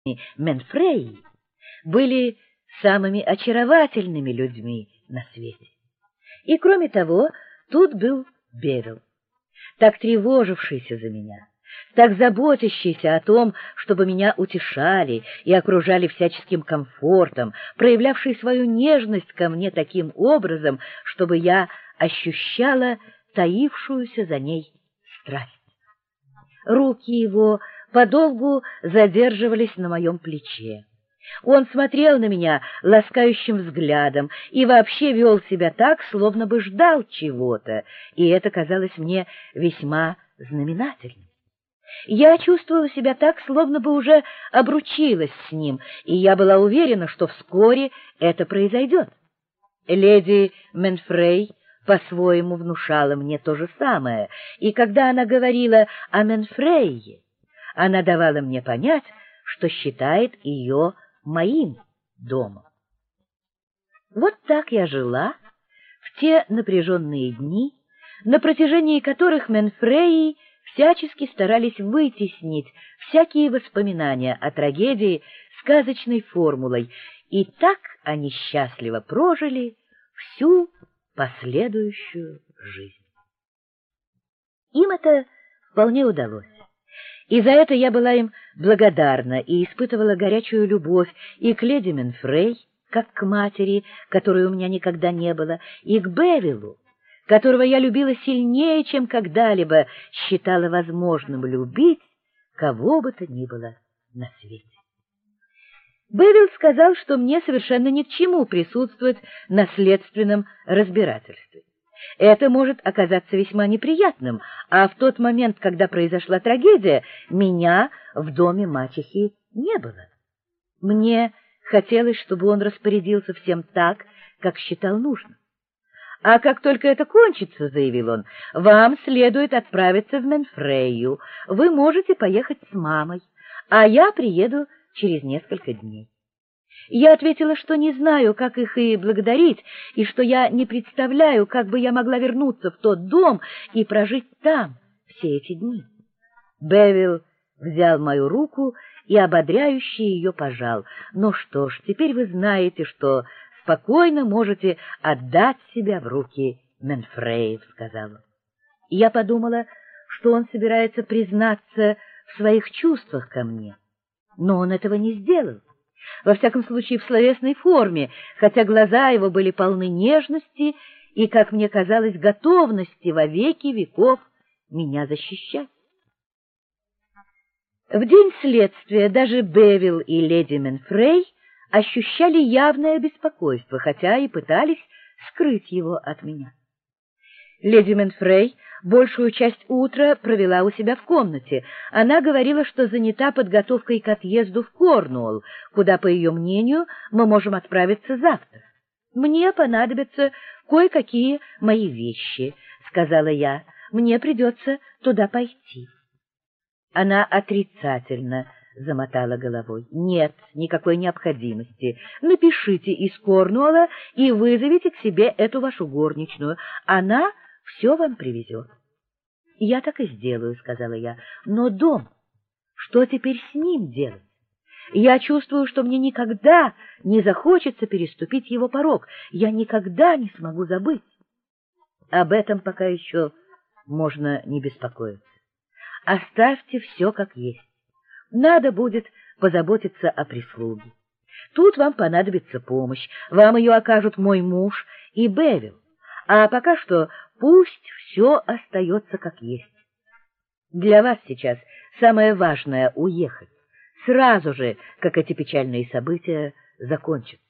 Менфрей были самыми очаровательными людьми на свете. И кроме того, тут был Бевил, так тревожившийся за меня, так заботящийся о том, чтобы меня утешали и окружали всяческим комфортом, проявлявший свою нежность ко мне таким образом, чтобы я ощущала таившуюся за ней страсть. Руки его подолгу задерживались на моем плече. Он смотрел на меня ласкающим взглядом и вообще вел себя так, словно бы ждал чего-то, и это казалось мне весьма знаменательным. Я чувствовала себя так, словно бы уже обручилась с ним, и я была уверена, что вскоре это произойдет. Леди Менфрей по-своему внушала мне то же самое, и когда она говорила о Менфрее, она давала мне понять, что считает ее моим домом. Вот так я жила в те напряженные дни, на протяжении которых Менфреи всячески старались вытеснить всякие воспоминания о трагедии сказочной формулой, и так они счастливо прожили всю последующую жизнь. Им это вполне удалось. И за это я была им благодарна и испытывала горячую любовь и к леди Менфрей, как к матери, которой у меня никогда не было, и к Бевилу, которого я любила сильнее, чем когда-либо считала возможным любить кого бы то ни было на свете. Бевил сказал, что мне совершенно ни к чему присутствовать на следственном разбирательстве. Это может оказаться весьма неприятным, а в тот момент, когда произошла трагедия, меня в доме мачехи не было. Мне хотелось, чтобы он распорядился всем так, как считал нужным. «А как только это кончится, — заявил он, — вам следует отправиться в Менфрею. Вы можете поехать с мамой, а я приеду через несколько дней». Я ответила, что не знаю, как их и благодарить, и что я не представляю, как бы я могла вернуться в тот дом и прожить там все эти дни. Бевил взял мою руку и ободряюще ее пожал. «Ну что ж, теперь вы знаете, что спокойно можете отдать себя в руки Менфреев», — сказал он. И я подумала, что он собирается признаться в своих чувствах ко мне, но он этого не сделал. Во всяком случае, в словесной форме, хотя глаза его были полны нежности и, как мне казалось, готовности во веки веков меня защищать. В день следствия даже Бевил и леди Менфрей ощущали явное беспокойство, хотя и пытались скрыть его от меня. Леди Менфрей большую часть утра провела у себя в комнате. Она говорила, что занята подготовкой к отъезду в Корнуолл, куда, по ее мнению, мы можем отправиться завтра. «Мне понадобятся кое-какие мои вещи», — сказала я. «Мне придется туда пойти». Она отрицательно замотала головой. «Нет никакой необходимости. Напишите из Корнуолла и вызовите к себе эту вашу горничную. Она все вам привезет». «Я так и сделаю», — сказала я. «Но дом, что теперь с ним делать? Я чувствую, что мне никогда не захочется переступить его порог. Я никогда не смогу забыть». «Об этом пока еще можно не беспокоиться. Оставьте все как есть. Надо будет позаботиться о прислуге. Тут вам понадобится помощь. Вам ее окажут мой муж и Бевил. А пока что пусть все остается как есть. Для вас сейчас самое важное — уехать, сразу же, как эти печальные события закончатся.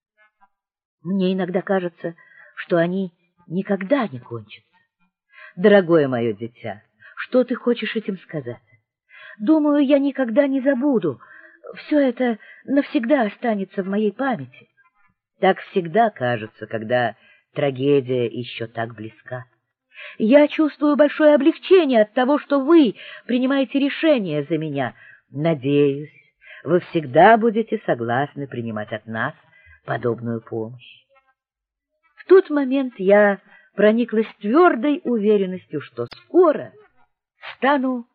Мне иногда кажется, что они никогда не кончатся. Дорогое мое дитя, что ты хочешь этим сказать? Думаю, я никогда не забуду. Все это навсегда останется в моей памяти. Так всегда кажется, когда трагедия еще так близка. Я чувствую большое облегчение от того, что вы принимаете решение за меня. Надеюсь, вы всегда будете согласны принимать от нас подобную помощь. В тот момент я прониклась твердой уверенностью, что скоро стану